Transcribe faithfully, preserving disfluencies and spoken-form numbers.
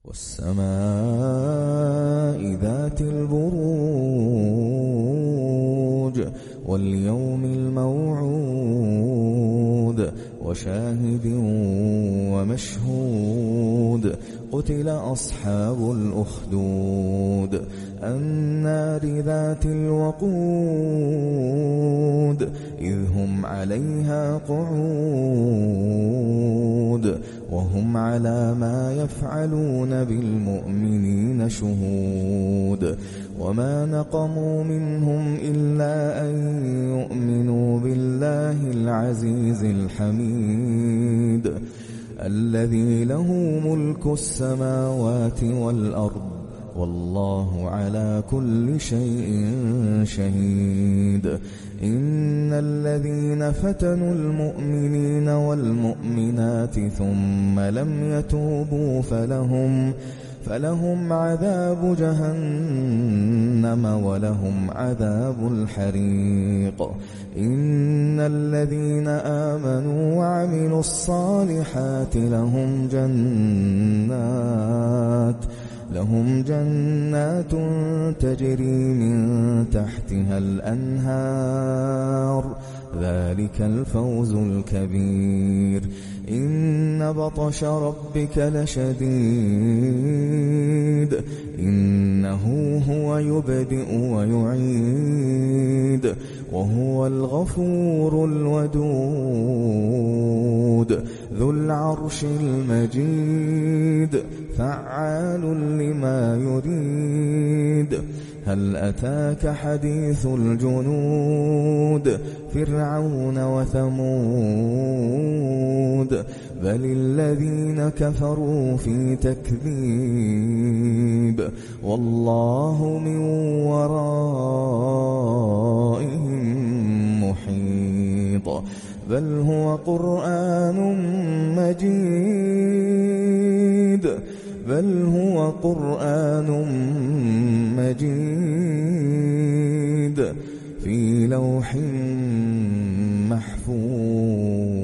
والسماء ذات البروج واليوم الموعود وشاهد ومشهود قتل أصحاب الأخدود النار ذات الوقود إذ هم عليها قعود وهم على ما يفعلون بالمؤمنين شهود وما نقموا منهم إلا أن يؤمنوا بالله العزيز الحميد الذي له ملك السماوات والأرض والله على كل شيء شهيد إن الذين فتنوا المؤمنين والمؤمنات ثم لم يتوبوا فلهم فلهم عذاب جهنم ولهم عذاب الحريق إن الذين آمنوا وعملوا الصالحات لهم جنات لهم جنات تجري من تحتها الأنهار ذلك الفوز الكبير إن بطش ربك لشديد إنه هو يبدئ ويعيد وهو الغفور الودود ذو العرش المجيد فعال لما يريد هل أتاك حديث الجنود فرعون وثمود بل الذين كفروا في تكذيب والله من ورائهم محيط بل هو قرآن مجيد بل هو قرآن مجيد في لوح محفوظ.